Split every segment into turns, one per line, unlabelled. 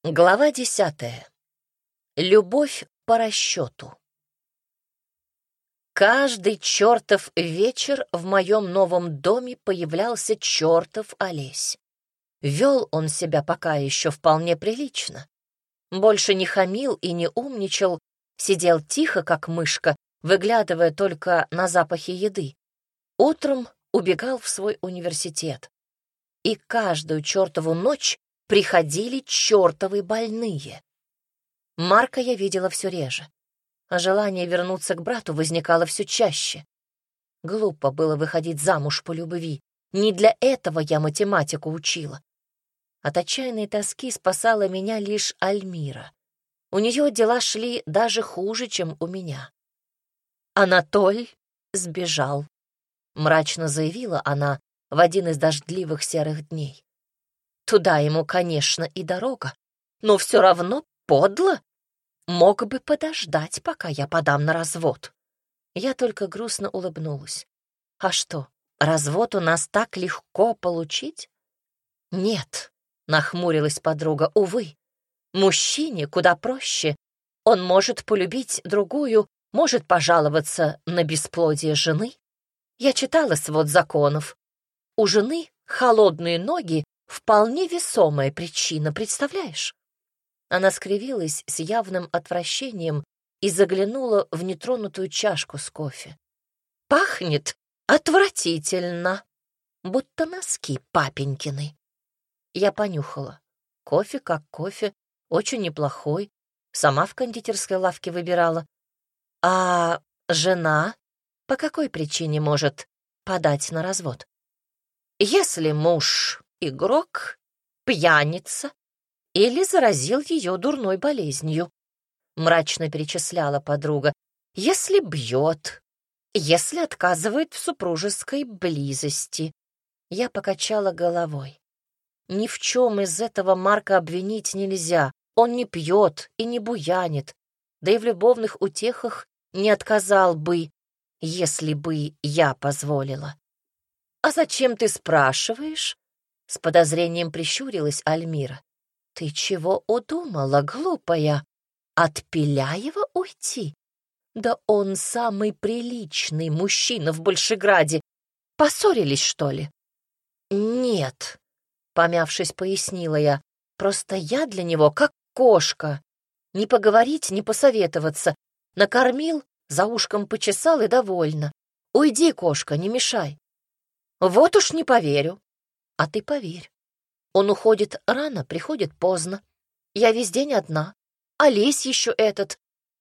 Глава 10. Любовь по расчету. Каждый чертов вечер в моем новом доме появлялся чертов Олесь. Вел он себя пока еще вполне прилично. Больше не хамил и не умничал, сидел тихо, как мышка, выглядывая только на запахи еды. Утром убегал в свой университет. И каждую чертову ночь приходили чертовы больные. Марка я видела все реже, а желание вернуться к брату возникало все чаще. Глупо было выходить замуж по любви. Не для этого я математику учила. От отчаянной тоски спасала меня лишь Альмира. У нее дела шли даже хуже, чем у меня. «Анатоль сбежал», — мрачно заявила она в один из дождливых серых дней. Туда ему, конечно, и дорога, но все равно подло. Мог бы подождать, пока я подам на развод. Я только грустно улыбнулась. А что, развод у нас так легко получить? Нет, нахмурилась подруга, увы. Мужчине куда проще. Он может полюбить другую, может пожаловаться на бесплодие жены. Я читала свод законов. У жены холодные ноги — вполне весомая причина, представляешь? Она скривилась с явным отвращением и заглянула в нетронутую чашку с кофе. Пахнет отвратительно, будто носки папенькины. Я понюхала. Кофе как кофе, очень неплохой. Сама в кондитерской лавке выбирала. А жена по какой причине может подать на развод? Если муж игрок, пьяница или заразил ее дурной болезнью, мрачно перечисляла подруга. Если бьет, если отказывает в супружеской близости. Я покачала головой. Ни в чем из этого Марка обвинить нельзя. Он не пьет и не буянит, да и в любовных утехах не отказал бы, если бы я позволила. «А зачем ты спрашиваешь?» — с подозрением прищурилась Альмира. «Ты чего удумала, глупая? От Пеляева уйти? Да он самый приличный мужчина в Большеграде. Поссорились, что ли?» «Нет», — помявшись, пояснила я, «просто я для него как кошка. Не поговорить, не посоветоваться. Накормил, за ушком почесал и довольно. Уйди, кошка, не мешай». «Вот уж не поверю». «А ты поверь. Он уходит рано, приходит поздно. Я весь день одна. Олесь еще этот».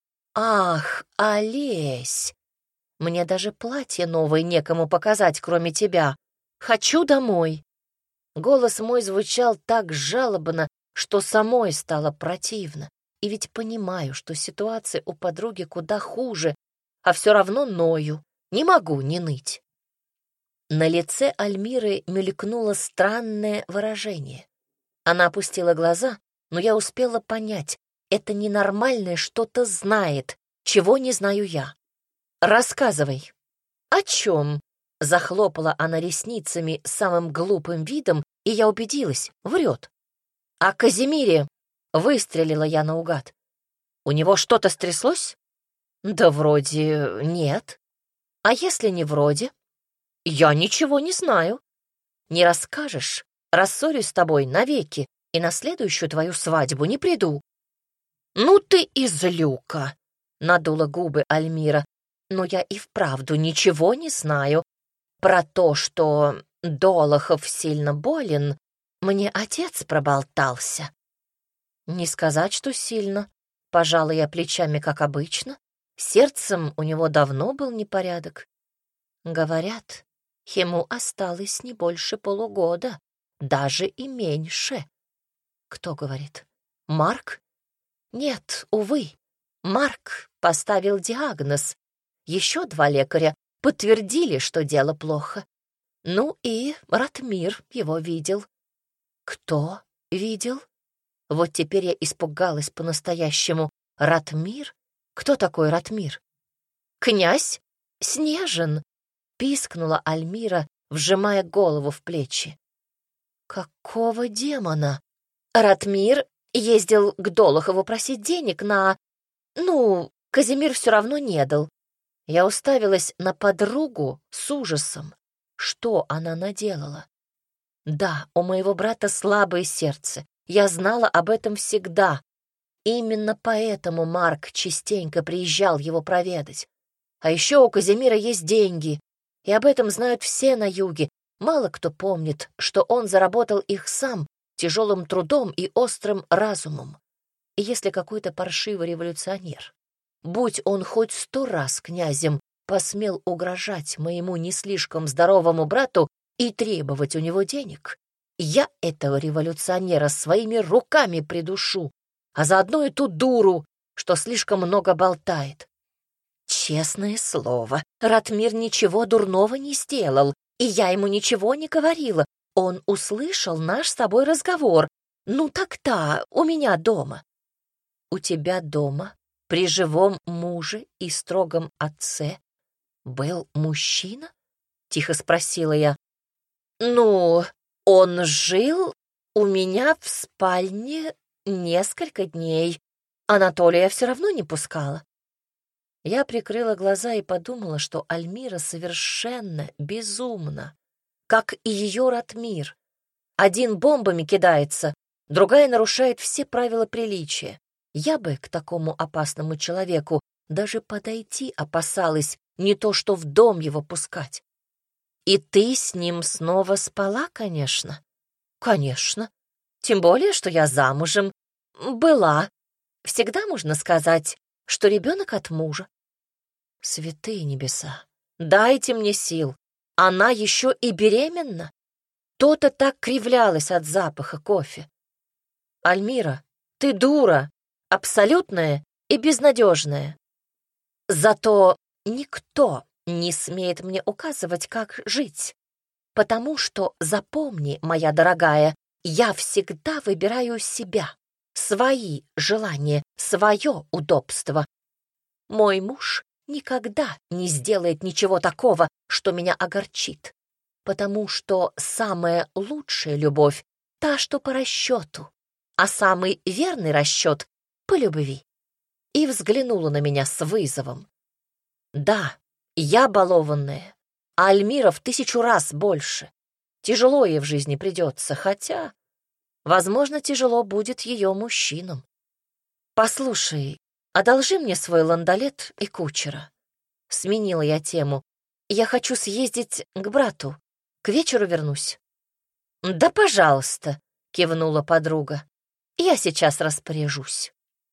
«Ах, Олесь! Мне даже платье новое некому показать, кроме тебя. Хочу домой». Голос мой звучал так жалобно, что самой стало противно. И ведь понимаю, что ситуация у подруги куда хуже, а все равно ною. Не могу не ныть. На лице Альмиры мелькнуло странное выражение. Она опустила глаза, но я успела понять, это ненормальное что-то знает, чего не знаю я. «Рассказывай». «О чем?» — захлопала она ресницами самым глупым видом, и я убедилась, врет. «О Казимире», — выстрелила я наугад. «У него что-то стряслось?» «Да вроде нет». «А если не вроде?» «Я ничего не знаю». «Не расскажешь, рассорюсь с тобой навеки, и на следующую твою свадьбу не приду». «Ну ты и злюка», — надула губы Альмира. «Но я и вправду ничего не знаю. Про то, что Долохов сильно болен, мне отец проболтался». «Не сказать, что сильно», — пожала я плечами, как обычно. Сердцем у него давно был непорядок. Говорят, ему осталось не больше полугода, даже и меньше. Кто говорит? Марк? Нет, увы. Марк поставил диагноз. Еще 2 лекаря подтвердили, что дело плохо. Ну и Ратмир его видел. Кто видел? Вот теперь я испугалась по-настоящему. Ратмир? Кто такой Ратмир? Князь Снежин, пискнула Альмира, вжимая голову в плечи. Какого демона? Ратмир Ездил к Долохову просить денег на... Ну, Казимир все равно не дал. Я уставилась на подругу с ужасом. Что она наделала? Да, у моего брата слабое сердце. Я знала об этом всегда. Именно поэтому Марк частенько приезжал его проведать. А еще у Казимира есть деньги, и об этом знают все на юге. Мало кто помнит, что он заработал их сам тяжелым трудом и острым разумом. И если какой-то паршивый революционер, будь он хоть 100 раз князем, посмел угрожать моему не слишком здоровому брату и требовать у него денег, я этого революционера своими руками придушу, а заодно и ту дуру, что слишком много болтает. Честное слово, Ратмир ничего дурного не сделал, и я ему ничего не говорила. Он услышал наш с тобой разговор. Ну так-то, у меня дома. У тебя дома, при живом муже и строгом отце, был мужчина? Тихо спросила я. Ну, он жил у меня в спальне несколько дней. Анатолия все равно не пускала. Я прикрыла глаза и подумала, что Альмира совершенно безумна, как и ее Ратмир. Один бомбами кидается, другая нарушает все правила приличия. Я бы к такому опасному человеку даже подойти опасалась, не то что в дом его пускать. И ты с ним снова спала, конечно? Конечно. Тем более, что я замужем. Была. Всегда можно сказать, что ребенок от мужа. Святые небеса, дайте мне сил. Она еще и беременна. То-то так кривлялась от запаха кофе. Альмира, ты дура, абсолютная и безнадежная. Зато никто не смеет мне указывать, как жить. Потому что, запомни, моя дорогая, я всегда выбираю себя, свои желания, свое удобство. Мой муж никогда не сделает ничего такого, что меня огорчит, потому что самая лучшая любовь — та, что по расчету, а самый верный расчет — по любви. И взглянула на меня с вызовом. Да, я балованная, а Альмира в 1000 раз больше. Тяжело ей в жизни придется, хотя, возможно, тяжело будет ее мужчинам. Послушай, одолжи мне свой ландолет и кучера. Сменила я тему. Я хочу съездить к брату. К вечеру вернусь. Да, пожалуйста, кивнула подруга. Я сейчас распоряжусь.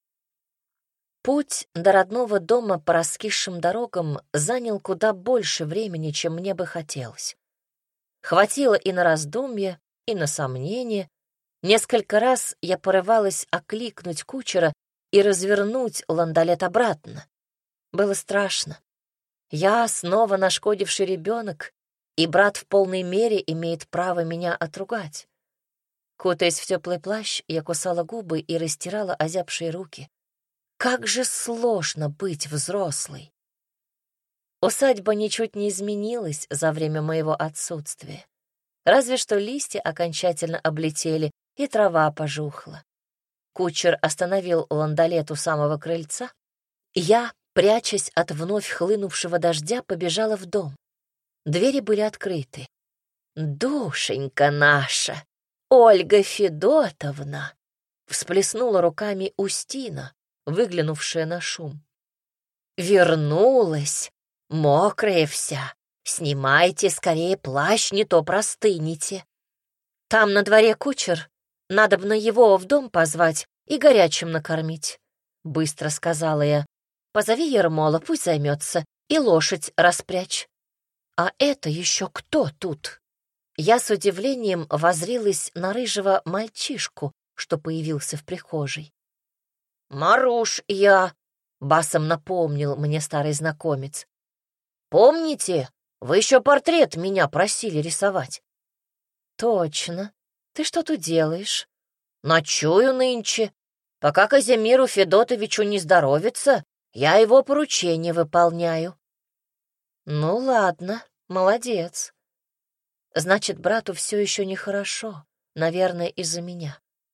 Путь до родного дома по раскисшим дорогам занял куда больше времени, чем мне бы хотелось. Хватило и на раздумье, и на сомнение. Несколько раз я порывалась окликнуть кучера и развернуть ландолет обратно. Было страшно. Я снова нашкодивший ребенок, и брат в полной мере имеет право меня отругать. Кутаясь в теплый плащ, я кусала губы и растирала озябшие руки. Как же сложно быть взрослой. Усадьба ничуть не изменилась за время моего отсутствия. Разве что листья окончательно облетели, и трава пожухла. Кучер остановил ландолет у самого крыльца. Я, прячась от вновь хлынувшего дождя, побежала в дом. Двери были открыты. «Душенька наша, Ольга Федотовна!» — всплеснула руками Устина, выглянувшая на шум. «Вернулась, мокрая вся. Снимайте скорее плащ, не то простынете. Там на дворе кучер, надобно его в дом позвать и горячим накормить», — быстро сказала я. «Позови Ермола, пусть займется, и лошадь распрячь». «А это еще кто тут?» Я с удивлением воззрилась на рыжего мальчишку, что появился в прихожей. «Маруш я», — басом напомнил мне старый знакомец. «Помните, вы еще портрет меня просили рисовать?» «Точно. Ты что тут делаешь?» «Ночую нынче. Пока Казимиру Федотовичу не здоровится, я его поручение выполняю». «Ну ладно, молодец. Значит, брату все еще нехорошо, наверное, из-за меня.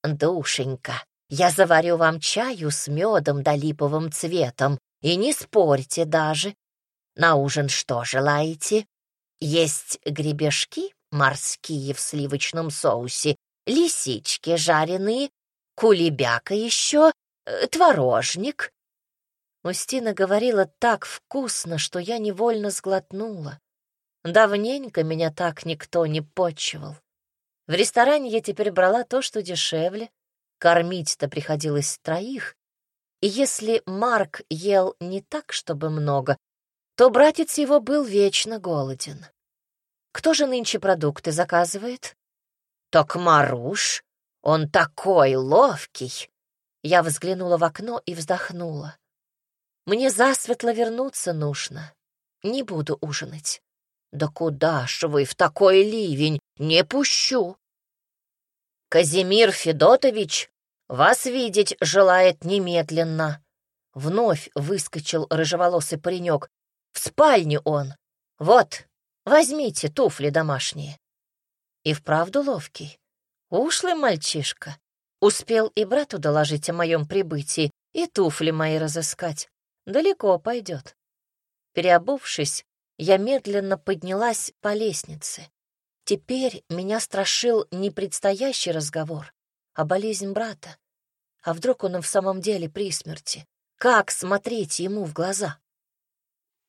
«Душенька, я заварю вам чаю с медом да липовым цветом, и не спорьте даже. На ужин что желаете? Есть гребешки морские в сливочном соусе, лисички жареные, кулебяка еще, творожник». Устина говорила так вкусно, что я невольно сглотнула. Давненько меня так никто не почивал. В ресторане я теперь брала то, что дешевле. Кормить-то приходилось троих. И если Марк ел не так, чтобы много, то братец его был вечно голоден. Кто же нынче продукты заказывает? Так Маруш, он такой ловкий. Я взглянула в окно и вздохнула. Мне засветло вернуться нужно. Не буду ужинать. Да куда ж вы в такой ливень? Не пущу. Казимир Федотович вас видеть желает немедленно. Вновь выскочил рыжеволосый паренек. В спальню он. Вот, возьмите туфли домашние. И вправду ловкий. Ушлый мальчишка. Успел и брату доложить о моем прибытии, и туфли мои разыскать. Далеко пойдет. Переобувшись, я медленно поднялась по лестнице. Теперь меня страшил не предстоящий разговор, а болезнь брата. А вдруг он в самом деле при смерти? Как смотреть ему в глаза?